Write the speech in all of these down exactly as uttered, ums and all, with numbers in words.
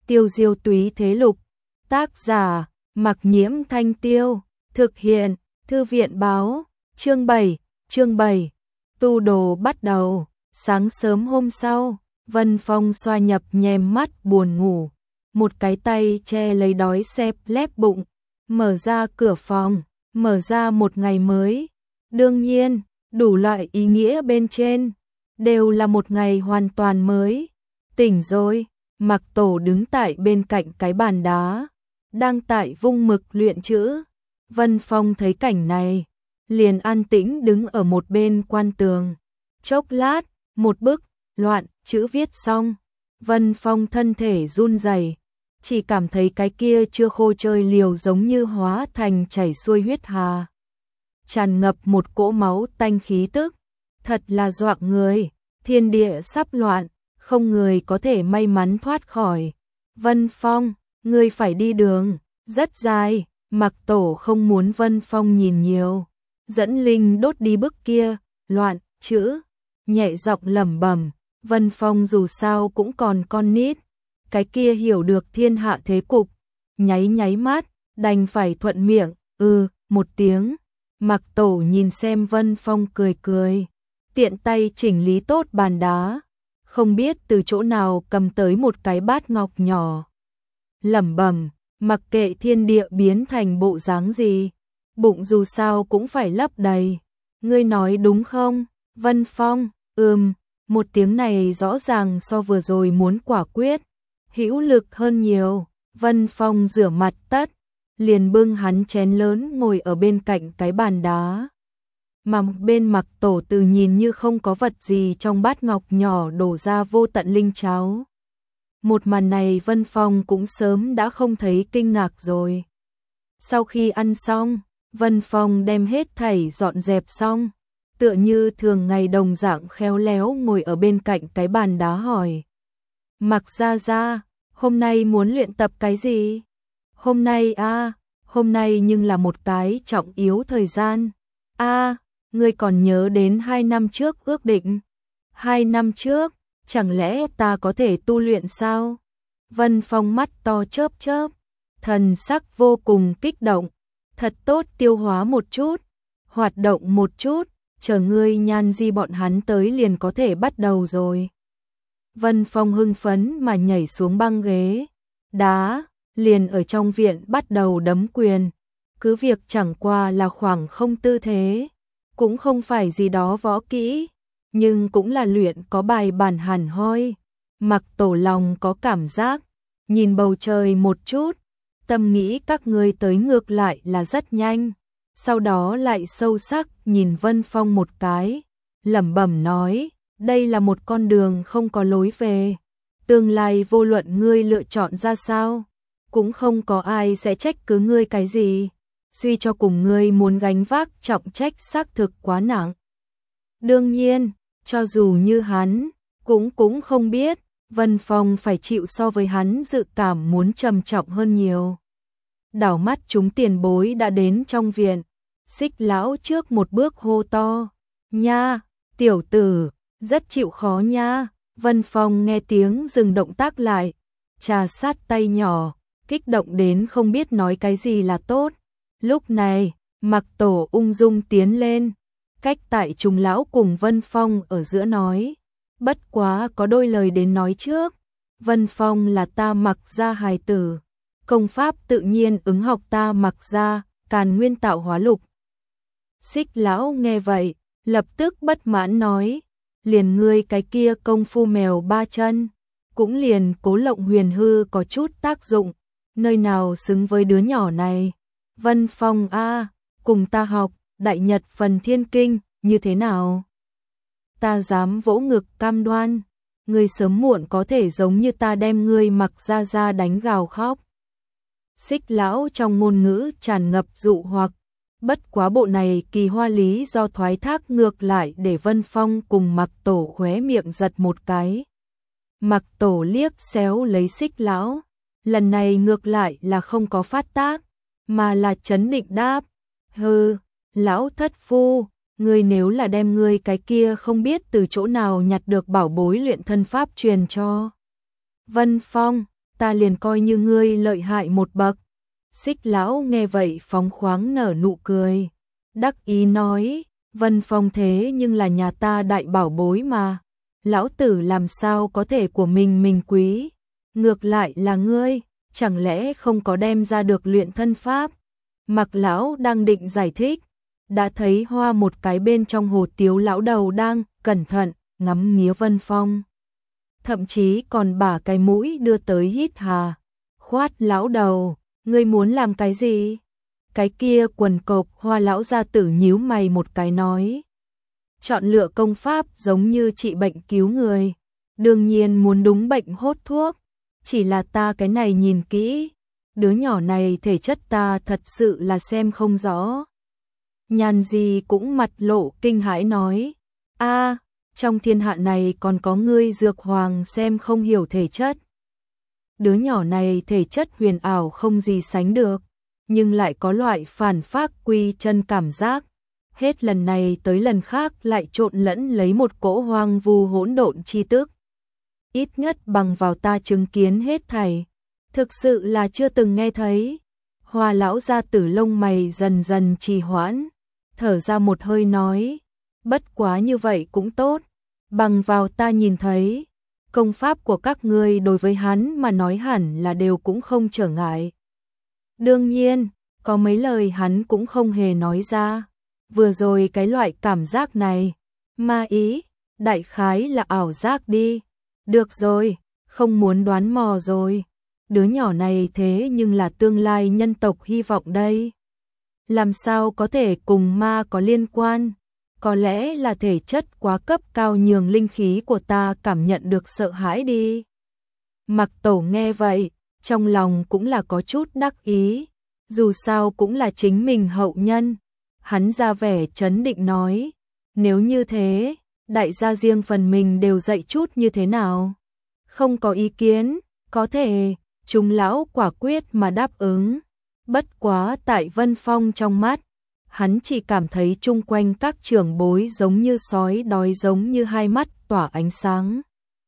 Tiêu diêu túy thế lục. Tác giả, Mặc Nhiễm Thanh Tiêu. Thực hiện, Thư viện báo. Chương bảy, chương bảy. Tu đồ bắt đầu. Sáng sớm hôm sau, Vân Phong xoa nhập nhèm mắt buồn ngủ. Một cái tay che lấy đói xẹp lép bụng. Mở ra cửa phòng, mở ra một ngày mới. Đương nhiên, đủ loại ý nghĩa bên trên đều là một ngày hoàn toàn mới. Tỉnh rồi, Mặc Tổ đứng tại bên cạnh cái bàn đá, đang tại vung mực luyện chữ. Vân Phong thấy cảnh này, liền an tĩnh đứng ở một bên quan tường. Chốc lát, một bức loạn chữ viết xong, Vân Phong thân thể run rẩy, chỉ cảm thấy cái kia chưa khô chơi liều giống như hóa thành chảy xuôi huyết hà, tràn ngập một cỗ máu tanh khí tức, thật là dọa người. Thiên địa sắp loạn, không người có thể may mắn thoát khỏi. Vân Phong, ngươi phải đi đường rất dài. Mặc Tổ không muốn Vân Phong nhìn nhiều, dẫn linh đốt đi bức kia loạn chữ, nhẹ giọng lẩm bẩm. Vân Phong dù sao cũng còn con nít, cái kia hiểu được thiên hạ thế cục, nháy nháy mắt, đành phải thuận miệng ừ một tiếng. Mặc Tổ nhìn xem Vân Phong cười cười, tiện tay chỉnh lý tốt bàn đá, không biết từ chỗ nào cầm tới một cái bát ngọc nhỏ, lẩm bẩm. Mặc kệ thiên địa biến thành bộ dáng gì, bụng dù sao cũng phải lấp đầy. Ngươi nói đúng không? Vân Phong, ừm, một tiếng này rõ ràng so vừa rồi muốn quả quyết, hữu lực hơn nhiều. Vân Phong rửa mặt tất, liền bưng hắn chén lớn ngồi ở bên cạnh cái bàn đá. Mà một bên Mặc Tổ từ nhìn như không có vật gì trong bát ngọc nhỏ đổ ra vô tận linh cháo. Một màn này Vân Phong cũng sớm đã không thấy kinh ngạc rồi. Sau khi ăn xong, Vân Phong đem hết thảy dọn dẹp xong, tựa như thường ngày đồng dạng khéo léo ngồi ở bên cạnh cái bàn đá hỏi. Mặc gia gia, hôm nay muốn luyện tập cái gì? Hôm nay a, à, hôm nay nhưng là một cái trọng yếu thời gian. A, à, ngươi còn nhớ đến hai năm trước ước định? Hai năm trước? Chẳng lẽ ta có thể tu luyện sao? Vân Phong mắt to chớp chớp, thần sắc vô cùng kích động. Thật tốt, tiêu hóa một chút, hoạt động một chút, chờ ngươi Nhan Di bọn hắn tới liền có thể bắt đầu rồi. Vân Phong hưng phấn mà nhảy xuống băng ghế đá, liền ở trong viện bắt đầu đấm quyền. Cứ việc chẳng qua là khoảng không tư thế, cũng không phải gì đó võ kỹ, nhưng cũng là luyện có bài bản hẳn hoi. Mặc Tổ lòng có cảm giác, nhìn bầu trời một chút, tâm nghĩ các ngươi tới ngược lại là rất nhanh. Sau đó lại sâu sắc nhìn Vân Phong một cái, lẩm bẩm nói, đây là một con đường không có lối về. Tương lai vô luận ngươi lựa chọn ra sao, cũng không có ai sẽ trách cứ ngươi cái gì. Suy cho cùng ngươi muốn gánh vác trọng trách xác thực quá nặng. Đương nhiên, cho dù như hắn, cũng cũng không biết, Vân Phong phải chịu so với hắn dự cảm muốn trầm trọng hơn nhiều. Đảo mắt chúng tiền bối đã đến trong viện, Xích lão trước một bước hô to, nha, tiểu tử, rất chịu khó nha. Vân Phong nghe tiếng dừng động tác lại, trà sát tay nhỏ, kích động đến không biết nói cái gì là tốt. Lúc này, Mặc Tổ ung dung tiến lên, cách tại chúng lão cùng Vân Phong ở giữa nói, bất quá có đôi lời đến nói trước. Vân Phong là ta Mặc gia hài tử, công pháp tự nhiên ứng học ta Mặc gia, Càn Nguyên Tạo Hóa Lục. Xích lão nghe vậy, lập tức bất mãn nói, liền ngươi cái kia công phu mèo ba chân, cũng liền Cố Lộng Huyền Hư có chút tác dụng, nơi nào xứng với đứa nhỏ này. Vân Phong a, cùng ta học Đại Nhật Phần Thiên Kinh, như thế nào? Ta dám vỗ ngực cam đoan, ngươi sớm muộn có thể giống như ta đem ngươi Mặc gia gia đánh gào khóc. Xích lão trong ngôn ngữ tràn ngập dụ hoặc, bất quá bộ này kỳ hoa lý do thoái thác ngược lại để Vân Phong cùng Mặc Tổ khóe miệng giật một cái. Mặc Tổ liếc xéo lấy Xích lão, lần này ngược lại là không có phát tác, mà là trấn định đáp, hừ, lão thất phu, ngươi nếu là đem ngươi cái kia không biết từ chỗ nào nhặt được bảo bối luyện thân pháp truyền cho Vân Phong, ta liền coi như ngươi lợi hại một bậc. Xích lão nghe vậy phóng khoáng nở nụ cười, đắc ý nói, Vân Phong thế nhưng là nhà ta đại bảo bối mà, lão tử làm sao có thể của mình mình quý, ngược lại là ngươi, chẳng lẽ không có đem ra được luyện thân pháp. Mặc lão đang định giải thích, đã thấy hoa một cái bên trong hồ Tiếu lão đầu đang cẩn thận ngắm nghía Vân Phong, thậm chí còn bả cái mũi đưa tới hít hà. Khoát lão đầu, ngươi muốn làm cái gì? Cái kia quần cộc Hoa lão gia tử nhíu mày một cái nói, chọn lựa công pháp giống như trị bệnh cứu người, đương nhiên muốn đúng bệnh hốt thuốc, chỉ là ta cái này nhìn kỹ, đứa nhỏ này thể chất ta thật sự là xem không rõ. Nhàn Di cũng mặt lộ kinh hãi nói, a, trong thiên hạ này còn có ngươi dược hoàng xem không hiểu thể chất. Đứa nhỏ này thể chất huyền ảo không gì sánh được, nhưng lại có loại phản phác quy chân cảm giác, hết lần này tới lần khác lại trộn lẫn lấy một cỗ hoang vu hỗn độn chi tức. Ít nhất bằng vào ta chứng kiến hết thảy, thực sự là chưa từng nghe thấy. Hoa lão gia tử lông mày dần dần trì hoãn, thở ra một hơi nói, bất quá như vậy cũng tốt, bằng vào ta nhìn thấy, công pháp của các ngươi đối với hắn mà nói hẳn là đều cũng không trở ngại. Đương nhiên, có mấy lời hắn cũng không hề nói ra, vừa rồi cái loại cảm giác này, ma ý, đại khái là ảo giác đi. Được rồi, không muốn đoán mò rồi, đứa nhỏ này thế nhưng là tương lai nhân tộc hy vọng đây. Làm sao có thể cùng ma có liên quan? Có lẽ là thể chất quá cấp cao nhường linh khí của ta cảm nhận được sợ hãi đi. Mặc Tổ nghe vậy, trong lòng cũng là có chút đắc ý, dù sao cũng là chính mình hậu nhân. Hắn ra vẻ trấn định nói, nếu như thế, đại gia riêng phần mình đều dạy chút như thế nào? Không có ý kiến, có thể, chúng lão quả quyết mà đáp ứng. Bất quá tại Vân Phong trong mắt, hắn chỉ cảm thấy chung quanh các trưởng bối giống như sói đói, giống như hai mắt tỏa ánh sáng.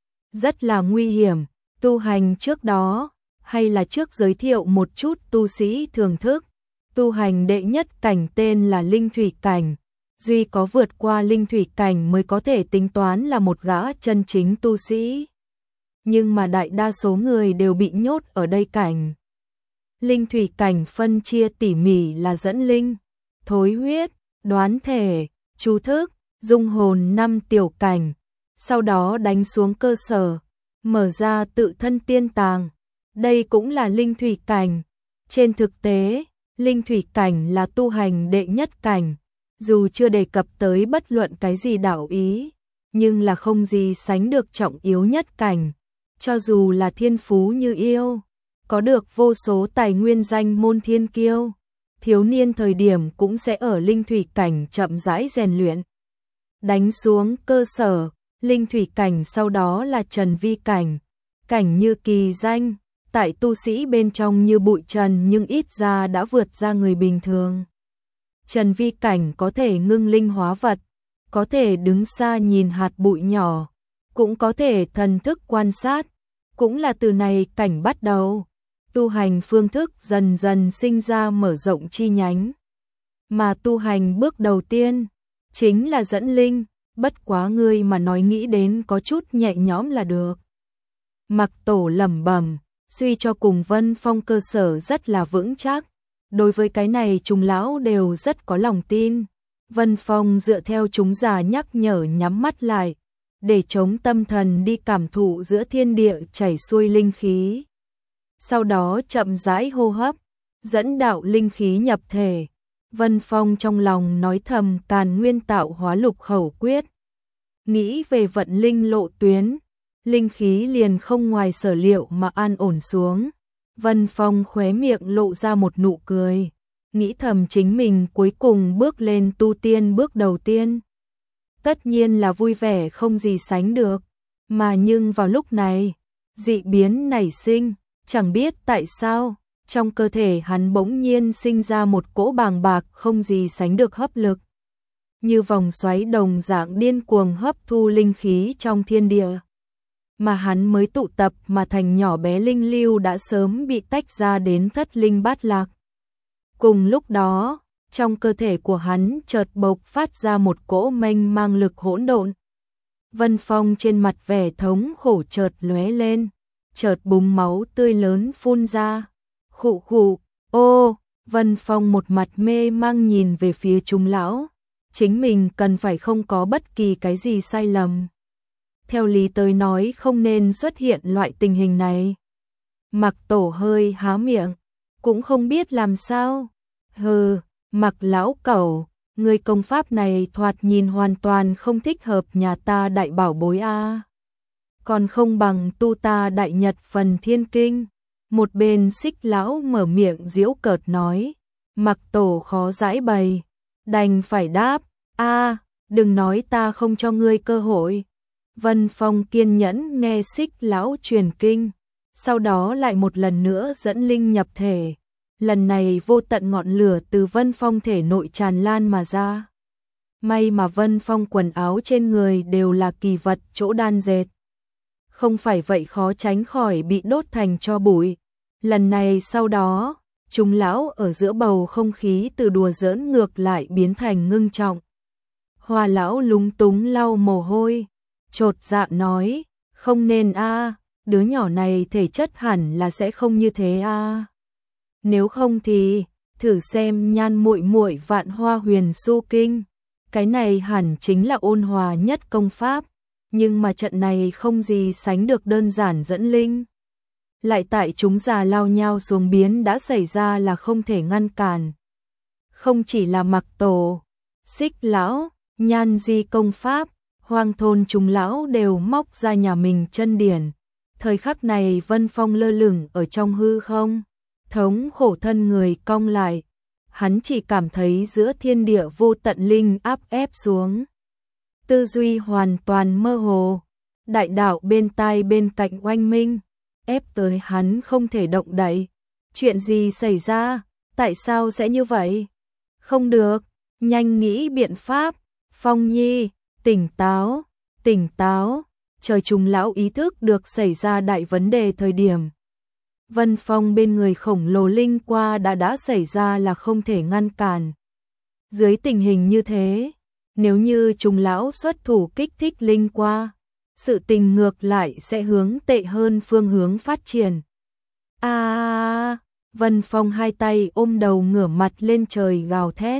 Rất là nguy hiểm, tu hành trước đó, hay là trước giới thiệu một chút tu sĩ thưởng thức. Tu hành đệ nhất cảnh tên là linh thủy cảnh, duy có vượt qua linh thủy cảnh mới có thể tính toán là một gã chân chính tu sĩ. Nhưng mà đại đa số người đều bị nhốt ở đây cảnh. Linh thủy cảnh phân chia tỉ mỉ là dẫn linh, thối huyết, đoán thể, chú thức, dung hồn năm tiểu cảnh, sau đó đánh xuống cơ sở, mở ra tự thân tiên tàng. Đây cũng là linh thủy cảnh. Trên thực tế, linh thủy cảnh là tu hành đệ nhất cảnh, dù chưa đề cập tới bất luận cái gì đạo ý, nhưng là không gì sánh được trọng yếu nhất cảnh. Cho dù là thiên phú như yêu, có được vô số tài nguyên danh môn thiên kiêu, thiếu niên thời điểm cũng sẽ ở linh thủy cảnh chậm rãi rèn luyện. Đánh xuống cơ sở, linh thủy cảnh sau đó là trần vi cảnh, cảnh như kỳ danh, tại tu sĩ bên trong như bụi trần nhưng ít ra đã vượt ra người bình thường. Trần vi cảnh có thể ngưng linh hóa vật, có thể đứng xa nhìn hạt bụi nhỏ, cũng có thể thần thức quan sát, cũng là từ này cảnh bắt đầu. Tu hành phương thức dần dần sinh ra mở rộng chi nhánh. Mà tu hành bước đầu tiên, chính là dẫn linh, bất quá ngươi mà nói nghĩ đến có chút nhẹ nhõm là được. Mặc Tổ lẩm bẩm, suy cho cùng Vân Phong cơ sở rất là vững chắc. Đối với cái này chúng lão đều rất có lòng tin. Vân Phong dựa theo chúng già nhắc nhở nhắm mắt lại, để chống tâm thần đi cảm thụ giữa thiên địa chảy xuôi linh khí. Sau đó chậm rãi hô hấp, dẫn đạo linh khí nhập thể. Vân Phong trong lòng nói thầm Càn Nguyên Tạo Hóa Lục Khẩu Quyết. Nghĩ về vận linh lộ tuyến, linh khí liền không ngoài sở liệu mà an ổn xuống. Vân Phong khóe miệng lộ ra một nụ cười, nghĩ thầm chính mình cuối cùng bước lên tu tiên bước đầu tiên. Tất nhiên là vui vẻ không gì sánh được, mà nhưng vào lúc này, dị biến nảy sinh, chẳng biết tại sao, trong cơ thể hắn bỗng nhiên sinh ra một cỗ bàng bạc không gì sánh được hấp lực. Như vòng xoáy đồng dạng điên cuồng hấp thu linh khí trong thiên địa. mà hắn mới tụ tập mà thành nhỏ bé linh lưu đã sớm bị tách ra đến thất linh bát lạc. Cùng lúc đó, trong cơ thể của hắn chợt bộc phát ra một cỗ mênh mang lực hỗn độn. Vân Phong trên mặt vẻ thống khổ chợt lóe lên, chợt búng máu tươi lớn phun ra. Khụ khụ, ô, Vân Phong một mặt mê mang nhìn về phía Trung lão, chính mình cần phải không có bất kỳ cái gì sai lầm. Theo lý tới nói không nên xuất hiện loại tình hình này. Mặc Tổ hơi há miệng, cũng không biết làm sao. Hừ, Mặc lão cẩu, người công pháp này thoạt nhìn hoàn toàn không thích hợp nhà ta đại bảo bối a. Còn không bằng tu ta đại nhật phần thiên kinh. Một bên Xích lão mở miệng giễu cợt nói. Mặc Tổ khó giải bày, đành phải đáp, a, đừng nói ta không cho ngươi cơ hội. Vân Phong kiên nhẫn nghe Xích lão truyền kinh, sau đó lại một lần nữa dẫn linh nhập thể. Lần này vô tận ngọn lửa từ Vân Phong thể nội tràn lan mà ra. May mà Vân Phong quần áo trên người đều là kỳ vật chỗ đan dệt. Không phải vậy khó tránh khỏi bị đốt thành tro bụi. Lần này sau đó, Trung lão ở giữa bầu không khí từ đùa giỡn ngược lại biến thành ngưng trọng. Hoa lão lúng túng lau mồ hôi, chột dạ nói, không nên a, đứa nhỏ này thể chất hẳn là sẽ không như thế a. Nếu không thì thử xem Nhan muội muội Vạn Hoa Huyền Su Kinh, cái này hẳn chính là ôn hòa nhất công pháp, nhưng mà trận này không gì sánh được đơn giản dẫn linh. Lại tại chúng già lao nhau xuống biến đã xảy ra là không thể ngăn cản. Không chỉ là Mặc Tổ, Xích lão, Nhan di công pháp, Hoang thôn chúng lão đều móc ra nhà mình chân điển. Thời khắc này Vân Phong lơ lửng ở trong hư không, thống khổ thân người cong lại, hắn chỉ cảm thấy giữa thiên địa vô tận linh áp ép xuống. Tư duy hoàn toàn mơ hồ, đại đạo bên tai bên cạnh oanh minh, ép tới hắn không thể động đậy. Chuyện gì xảy ra? Tại sao sẽ như vậy? Không được, nhanh nghĩ biện pháp. Phong Nhi, tỉnh táo, tỉnh táo. Trời Trung lão ý thức được xảy ra đại vấn đề thời điểm. Vân Phong bên người khổng lồ linh qua đã đã xảy ra là không thể ngăn cản. Dưới tình hình như thế, nếu như Trung lão xuất thủ kích thích linh qua, sự tình ngược lại sẽ hướng tệ hơn phương hướng phát triển. A, à, Vân Phong hai tay ôm đầu ngửa mặt lên trời gào thét.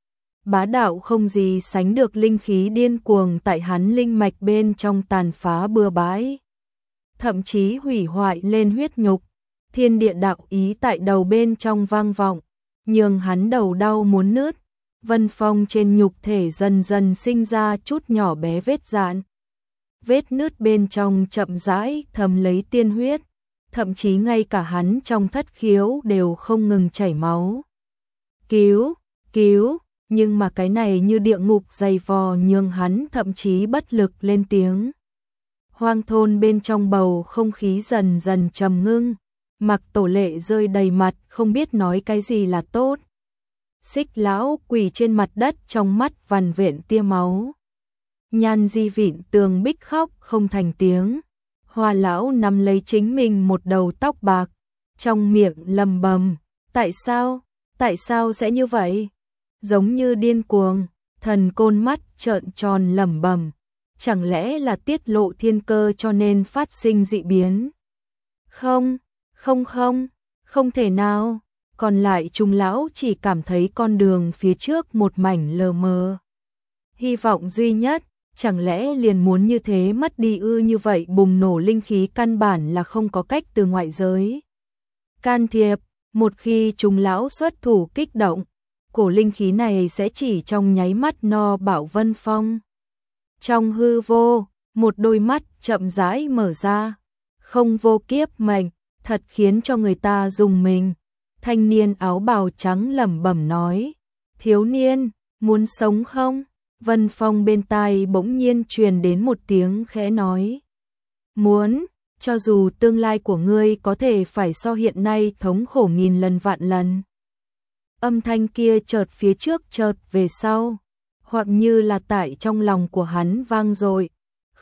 Bá đạo không gì sánh được linh khí điên cuồng tại hắn linh mạch bên trong tàn phá bừa bãi, thậm chí hủy hoại lên huyết nhục. Thiên địa đạo ý tại đầu bên trong vang vọng, nhường hắn đầu đau muốn nứt. Vân Phong trên nhục thể dần dần sinh ra chút nhỏ bé vết rạn. Vết nứt bên trong chậm rãi thấm lấy tiên huyết, thậm chí ngay cả hắn trong thất khiếu đều không ngừng chảy máu. Cứu, cứu, nhưng mà cái này như địa ngục dày vò nhường hắn thậm chí bất lực lên tiếng. Hoang thôn bên trong bầu không khí dần dần trầm ngưng, Mặc Tổ lệ rơi đầy mặt không biết nói cái gì là tốt. Xích lão quỳ trên mặt đất trong mắt vằn vện tia máu. Nhan di vịn tường bích khóc không thành tiếng. Hoa lão nắm lấy chính mình một đầu tóc bạc, trong miệng lầm bầm, tại sao, tại sao sẽ như vậy? Giống như điên cuồng, thần côn mắt trợn tròn lẩm bẩm, chẳng lẽ là tiết lộ thiên cơ cho nên phát sinh dị biến? Không, không không, không thể nào. Còn lại Trung lão chỉ cảm thấy con đường phía trước một mảnh lờ mờ. Hy vọng duy nhất, chẳng lẽ liền muốn như thế mất đi ư? Như vậy bùng nổ linh khí căn bản là không có cách từ ngoại giới can thiệp. Một khi Trung lão xuất thủ kích động, cổ linh khí này sẽ chỉ trong nháy mắt no bảo Vân Phong. Trong hư vô, một đôi mắt chậm rãi mở ra, không vô kiếp mệnh, thật khiến cho người ta rùng mình. Thanh niên áo bào trắng lẩm bẩm nói, thiếu niên, muốn sống không? Vân Phong bên tai bỗng nhiên truyền đến một tiếng khẽ nói, muốn, cho dù tương lai của ngươi có thể phải so hiện nay thống khổ nghìn lần vạn lần. Âm thanh kia chợt phía trước chợt về sau, hoặc như là tại trong lòng của hắn vang dội,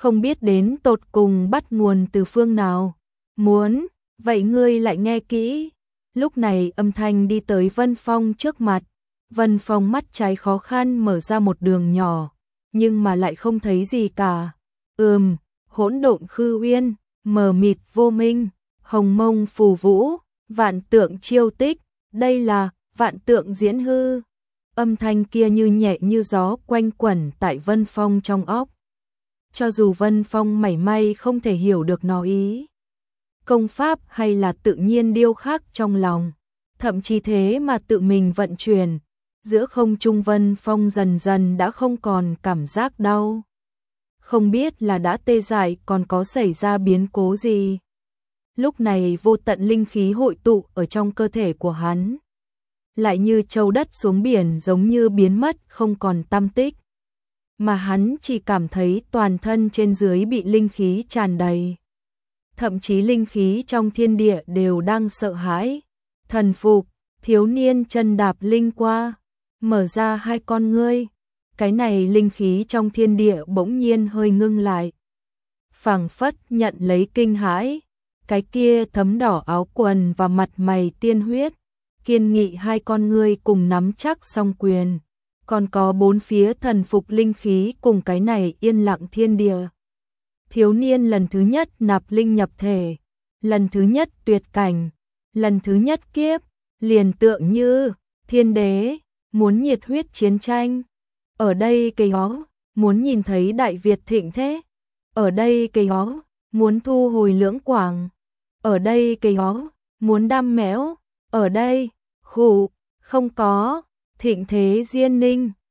không biết đến tột cùng bắt nguồn từ phương nào. Muốn, vậy ngươi lại nghe kỹ. Lúc này âm thanh đi tới Vân Phong trước mặt. Vân Phong mắt trái khó khăn mở ra một đường nhỏ, nhưng mà lại không thấy gì cả. Ừm, hỗn độn khư uyên, mờ mịt vô minh, hồng mông phù vũ, vạn tượng chiêu tích, đây là vạn tượng diễn hư. Âm thanh kia như nhẹ như gió quanh quẩn tại Vân Phong trong óc. Cho dù Vân Phong mảy may không thể hiểu được nó ý công pháp hay là tự nhiên điêu khắc trong lòng, thậm chí thế mà tự mình vận chuyển, giữa không trung Vân Phong dần dần đã không còn cảm giác đau. Không biết là đã tê dại còn có xảy ra biến cố gì. Lúc này vô tận linh khí hội tụ ở trong cơ thể của hắn, lại như châu đất xuống biển giống như biến mất không còn tăm tích. Mà hắn chỉ cảm thấy toàn thân trên dưới bị linh khí tràn đầy. Thậm chí linh khí trong thiên địa đều đang sợ hãi. Thần phục, thiếu niên chân đạp linh qua, mở ra hai con ngươi. Cái này linh khí trong thiên địa bỗng nhiên hơi ngưng lại. Phảng phất nhận lấy kinh hãi. Cái kia thấm đỏ áo quần và mặt mày tiên huyết, kiên nghị hai con ngươi cùng nắm chắc song quyền. Còn có bốn phía thần phục linh khí cùng cái này yên lặng thiên địa. Thiếu niên lần thứ nhất nạp linh nhập thể, lần thứ nhất tuyệt cảnh, lần thứ nhất kiếp, liền tượng như thiên đế, muốn nhiệt huyết chiến tranh. Ở đây cây ó, muốn nhìn thấy Đại Việt thịnh thế. Ở đây cây ó, muốn thu hồi lưỡng quảng. Ở đây cây ó, muốn đam méo. Ở đây, khủ, không có, thịnh thế diên ninh.